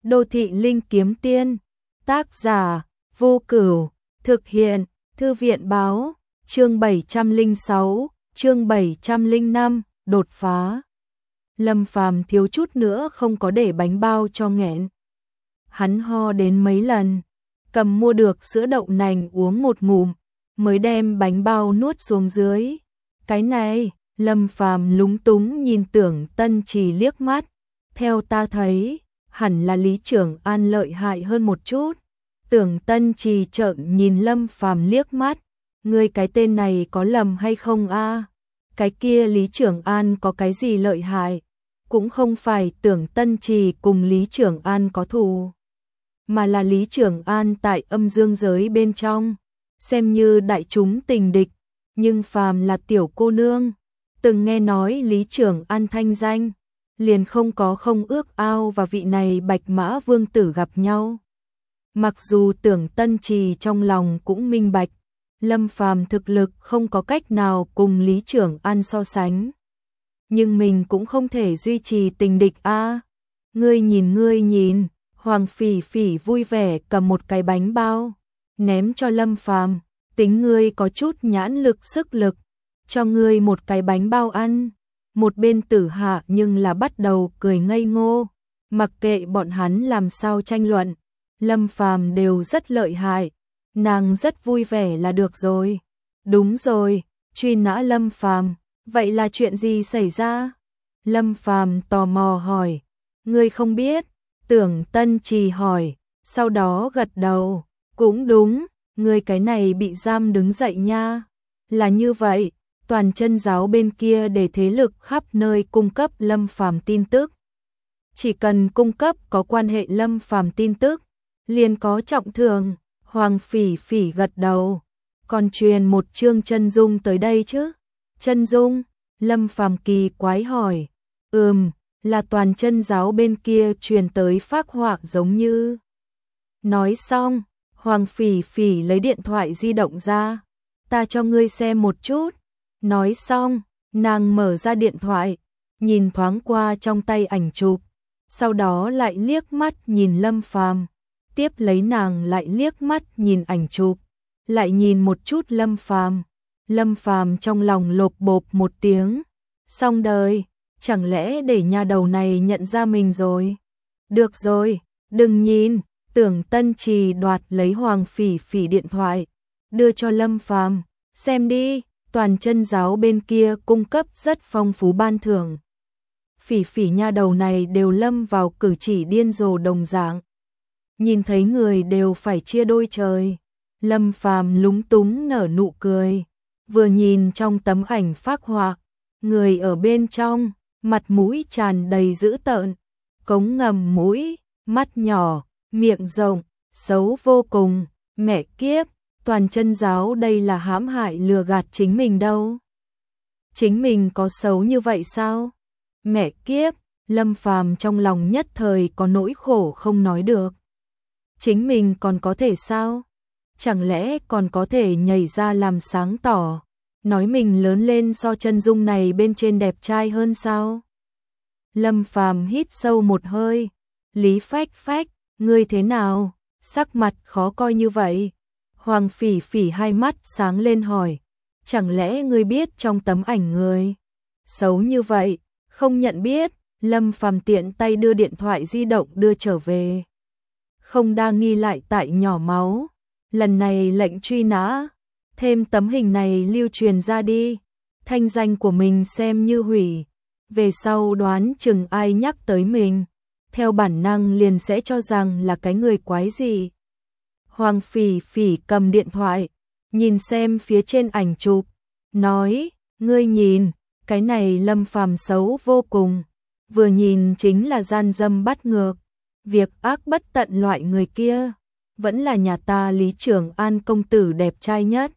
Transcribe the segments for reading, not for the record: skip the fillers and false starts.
Đô thị linh kiếm tiên, tác giả, Vô Cửu, thực hiện, Thư viện báo, chương 706, chương 705, đột phá. Lâm Phàm thiếu chút nữa không có để bánh bao cho nghẹn. Hắn ho đến mấy lần, cầm mua được sữa đậu nành uống một ngụm, mới đem bánh bao nuốt xuống dưới. Cái này, Lâm Phàm lúng túng nhìn Tưởng Tân Trì liếc mắt, theo ta thấy, hẳn là Lý Trưởng An lợi hại hơn một chút. Tưởng Tân Trì trợn nhìn Lâm Phàm liếc mắt, ngươi cái tên này có lầm hay không a? Cái kia Lý Trưởng An có cái gì lợi hại? Cũng không phải Tưởng Tân Trì cùng Lý Trưởng An có thù, mà là Lý Trưởng An tại âm dương giới bên trong, xem như đại chúng tình địch, nhưng phàm là tiểu cô nương, từng nghe nói Lý Trưởng An thanh danh, liền không có không ước ao và vị này Bạch Mã Vương tử gặp nhau. Mặc dù Tưởng Tân Trì trong lòng cũng minh bạch, Lâm Phàm thực lực không có cách nào cùng Lý Trưởng An so sánh, nhưng mình cũng không thể duy trì tình địch a. Ngươi nhìn, Hoàng Phỉ Phỉ vui vẻ cầm một cái bánh bao, ném cho Lâm Phàm, tính ngươi có chút nhãn lực sức lực, cho ngươi một cái bánh bao ăn. Một bên Tử Hạ nhưng là bắt đầu cười ngây ngô, mặc kệ bọn hắn làm sao tranh luận, Lâm Phàm đều rất lợi hại, nàng rất vui vẻ là được rồi. Đúng rồi, truy nã Lâm Phàm, vậy là chuyện gì xảy ra? Lâm Phàm tò mò hỏi. Ngươi không biết? Tưởng Tân Trì hỏi, sau đó gật đầu. Cũng đúng, ngươi cái này bị giam đứng dậy nha. Là như vậy, Toàn Chân giáo bên kia để thế lực khắp nơi cung cấp Lâm Phàm tin tức. Chỉ cần cung cấp có quan hệ Lâm Phàm tin tức, liền có trọng thưởng. Hoàng Phỉ Phỉ gật đầu. Còn truyền một chương chân dung tới đây chứ? Chân dung? Lâm Phàm kỳ quái hỏi. Là Toàn Chân giáo bên kia truyền tới phác họa giống như. Nói xong, Hoàng Phỉ Phỉ lấy điện thoại di động ra. Ta cho ngươi xem một chút. Nói xong, nàng mở ra điện thoại, nhìn thoáng qua trong tay ảnh chụp, sau đó lại liếc mắt nhìn Lâm Phàm, tiếp lấy nàng lại liếc mắt nhìn ảnh chụp, lại nhìn một chút Lâm Phàm. Lâm Phàm trong lòng lộp bộp một tiếng, xong đời, chẳng lẽ để nhà đầu này nhận ra mình rồi? Được rồi, đừng nhìn. Tưởng Tân Trì đoạt lấy Hoàng Phỉ Phỉ điện thoại, đưa cho Lâm Phàm, xem đi. Toàn Chân giáo bên kia cung cấp rất phong phú ban thưởng. Phỉ Phỉ nha đầu này đều lâm vào cử chỉ điên rồ đồng dạng, nhìn thấy người đều phải chia đôi trời. Lâm Phàm lúng túng nở nụ cười, vừa nhìn trong tấm ảnh phác họa, người ở bên trong, mặt mũi tràn đầy dữ tợn, cống ngầm mũi, mắt nhỏ, miệng rộng, xấu vô cùng. Mẹ kiếp, Toàn Chân giáo đây là hãm hại lừa gạt chính mình đâu. Chính mình có xấu như vậy sao? Mẹ kiếp, Lâm Phàm trong lòng nhất thời có nỗi khổ không nói được. Chính mình còn có thể sao? Chẳng lẽ còn có thể nhảy ra làm sáng tỏ, nói mình lớn lên so chân dung này bên trên đẹp trai hơn sao? Lâm Phàm hít sâu một hơi. Lý Phách Phách, ngươi thế nào? Sắc mặt khó coi như vậy. Hoàng Phỉ Phỉ hai mắt sáng lên hỏi, chẳng lẽ ngươi biết trong tấm ảnh người xấu như vậy, không nhận biết? Lâm Phàm tiện tay đưa điện thoại di động đưa trở về. Không đa nghi lại tại nhỏ máu, lần này lệnh truy nã, thêm tấm hình này lưu truyền ra đi, thanh danh của mình xem như hủy, về sau đoán chừng ai nhắc tới mình, theo bản năng liền sẽ cho rằng là cái người quái gì. Hoàng Phỉ Phỉ cầm điện thoại, nhìn xem phía trên ảnh chụp, nói, ngươi nhìn, cái này Lâm Phàm xấu vô cùng, vừa nhìn chính là gian dâm bắt ngược, việc ác bất tận loại người kia, vẫn là nhà ta Lý Trưởng An công tử đẹp trai nhất.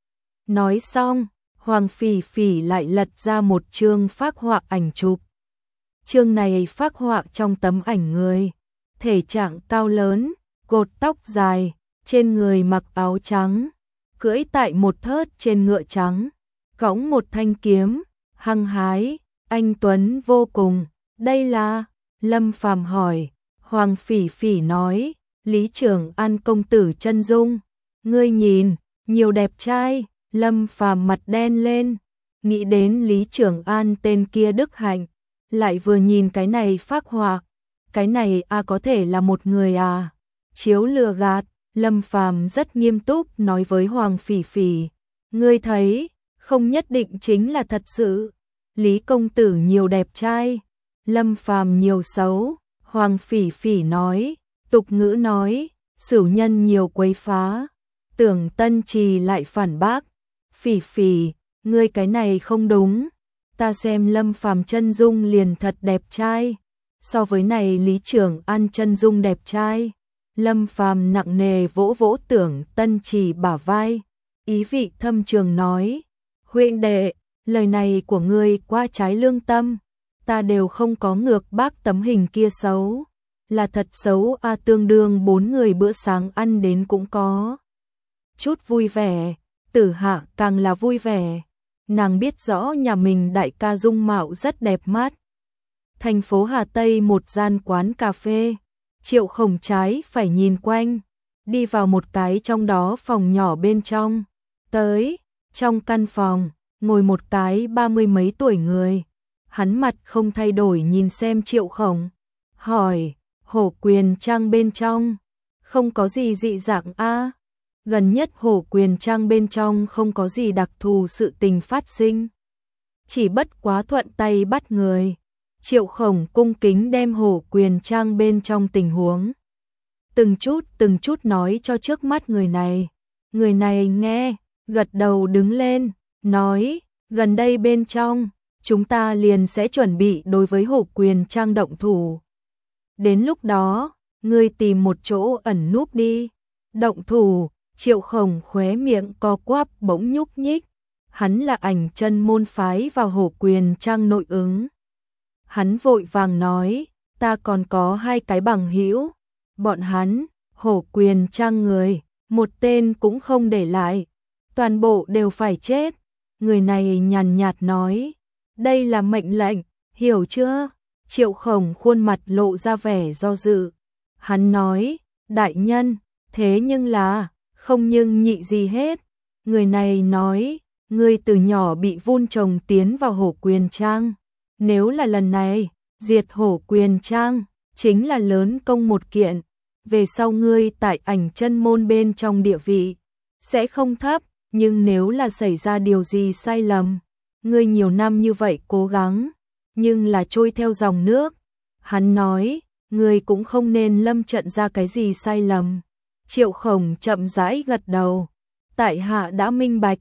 Nói xong, Hoàng Phỉ Phỉ lại lật ra một chương phác họa ảnh chụp. Chương này phác họa trong tấm ảnh người, thể trạng cao lớn, cột tóc dài, trên người mặc áo trắng, cưỡi tại một thớt trên ngựa trắng, cõng một thanh kiếm, hăng hái, anh tuấn vô cùng. Đây là? Lâm Phàm hỏi. Hoàng Phỉ Phỉ nói, Lý Trường An công tử chân dung, ngươi nhìn, nhiều đẹp trai. Lâm Phàm mặt đen lên, nghĩ đến Lý Trường An tên kia đức hạnh, lại vừa nhìn cái này phác họa, cái này có thể là một người chiếu lừa gạt. Lâm Phàm rất nghiêm túc nói với Hoàng Phỉ Phỉ, ngươi thấy, không nhất định chính là thật sự. Lý công tử nhiều đẹp trai, Lâm Phàm nhiều xấu. Hoàng Phỉ Phỉ nói, tục ngữ nói, sửu nhân nhiều quấy phá. Tưởng Tân Trì lại phản bác, Phỉ Phỉ, ngươi cái này không đúng, ta xem Lâm Phàm chân dung liền thật đẹp trai, so với này Lý Trường An chân dung đẹp trai. Lâm Phàm nặng nề vỗ vỗ Tưởng Tân Trì bả vai, ý vị thâm trường nói, huynh đệ, lời này của ngươi quá trái lương tâm, ta đều không có ngược bác tấm hình kia xấu, là thật xấu tương đương 4 người bữa sáng ăn đến cũng có chút vui vẻ. Tử Hạ càng là vui vẻ, nàng biết rõ nhà mình đại ca dung mạo rất đẹp mắt. Thành phố Hà Tây một gian quán cà phê, Triệu Khổng trái phải nhìn quanh, đi vào một cái trong đó phòng nhỏ bên trong. Trong căn phòng, ngồi một cái 30 mấy tuổi người. Hắn mặt không thay đổi nhìn xem Triệu Khổng, hỏi, Hổ Quyền Trang bên trong, không có gì dị dạng Gần nhất Hổ Quyền Trang bên trong không có gì đặc thù sự tình phát sinh, chỉ bất quá thuận tay bắt người. Triệu Khổng cung kính đem Hổ Quyền Trang bên trong tình huống từng chút nói cho trước mắt người này. Người này nghe, gật đầu đứng lên, nói, gần đây bên trong, chúng ta liền sẽ chuẩn bị đối với Hổ Quyền Trang động thủ. Đến lúc đó, ngươi tìm một chỗ ẩn núp đi. Động thủ. Triệu Khổng khóe miệng co quắp bỗng nhúc nhích, hắn là ảnh chân môn phái vào Hổ Quyền Trang nội ứng. Hắn vội vàng nói, ta còn có 2 cái bằng hữu, bọn hắn, Hổ Quyền Trang người, một tên cũng không để lại, toàn bộ đều phải chết. Người này nhàn nhạt nói, đây là mệnh lệnh, hiểu chưa? Triệu Khổng khuôn mặt lộ ra vẻ do dự. Hắn nói, đại nhân, thế nhưng là không nhưng nhị gì hết. Người này nói, ngươi từ nhỏ bị vun trồng tiến vào Hổ Quyền Trang. Nếu là lần này, diệt Hổ Quyền Trang, chính là lớn công một kiện. Về sau ngươi tại ảnh chân môn bên trong địa vị, sẽ không thấp. Nhưng nếu là xảy ra điều gì sai lầm, ngươi nhiều năm như vậy cố gắng, nhưng là trôi theo dòng nước. Hắn nói, ngươi cũng không nên lâm trận ra cái gì sai lầm. Triệu Khổng chậm rãi gật đầu, tại hạ đã minh bạch.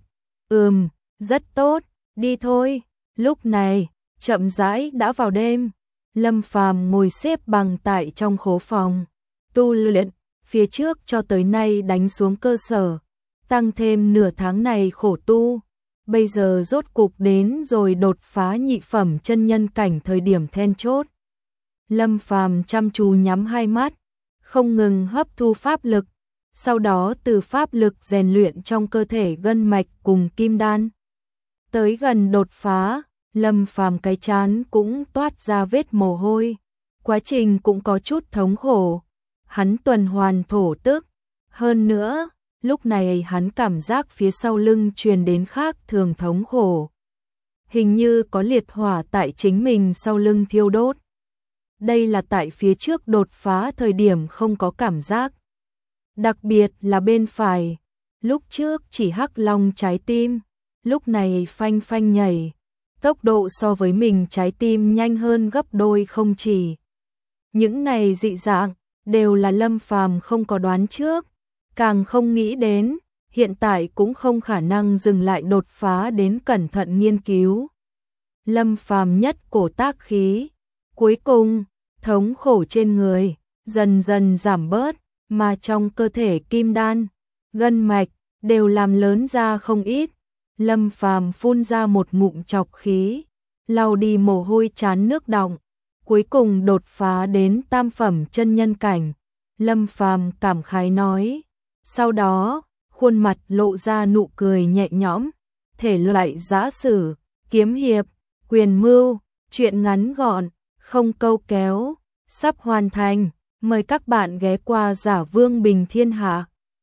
Rất tốt, đi thôi. Lúc này, chậm rãi đã vào đêm. Lâm Phàm ngồi xếp bằng tại trong khố phòng tu luyện, phía trước cho tới nay đánh xuống cơ sở, tăng thêm nửa tháng này khổ tu, bây giờ rốt cục đến rồi đột phá nhị phẩm chân nhân cảnh thời điểm then chốt. Lâm Phàm chăm chú nhắm hai mắt, không ngừng hấp thu pháp lực, sau đó từ pháp lực rèn luyện trong cơ thể gân mạch cùng kim đan. Tới gần đột phá, Lâm Phàm cái trán cũng toát ra vết mồ hôi, quá trình cũng có chút thống khổ. Hắn tuần hoàn thổ tức, hơn nữa, lúc này hắn cảm giác phía sau lưng truyền đến khác thường thống khổ. Hình như có liệt hỏa tại chính mình sau lưng thiêu đốt. Đây là tại phía trước đột phá thời điểm không có cảm giác. Đặc biệt là bên phải, lúc trước chỉ hắc long trái tim, lúc này phanh phanh nhảy, tốc độ so với mình trái tim nhanh hơn gấp đôi không chỉ. Những này dị dạng đều là Lâm Phàm không có đoán trước, càng không nghĩ đến, hiện tại cũng không khả năng dừng lại đột phá đến cẩn thận nghiên cứu. Lâm Phàm nhất cổ tác khí, cuối cùng, thống khổ trên người dần dần giảm bớt, mà trong cơ thể kim đan, gân mạch đều làm lớn ra không ít. Lâm Phàm phun ra một ngụm trọc khí, lau đi mồ hôi chán nước đọng, cuối cùng đột phá đến tam phẩm chân nhân cảnh. Lâm Phàm cảm khái nói, sau đó, khuôn mặt lộ ra nụ cười nhẹ nhõm, thể loại giã sử, kiếm hiệp, quyền mưu, chuyện ngắn gọn, không câu kéo, sắp hoàn thành. Mời các bạn ghé qua Giả Vương Bình Thiên Hạ.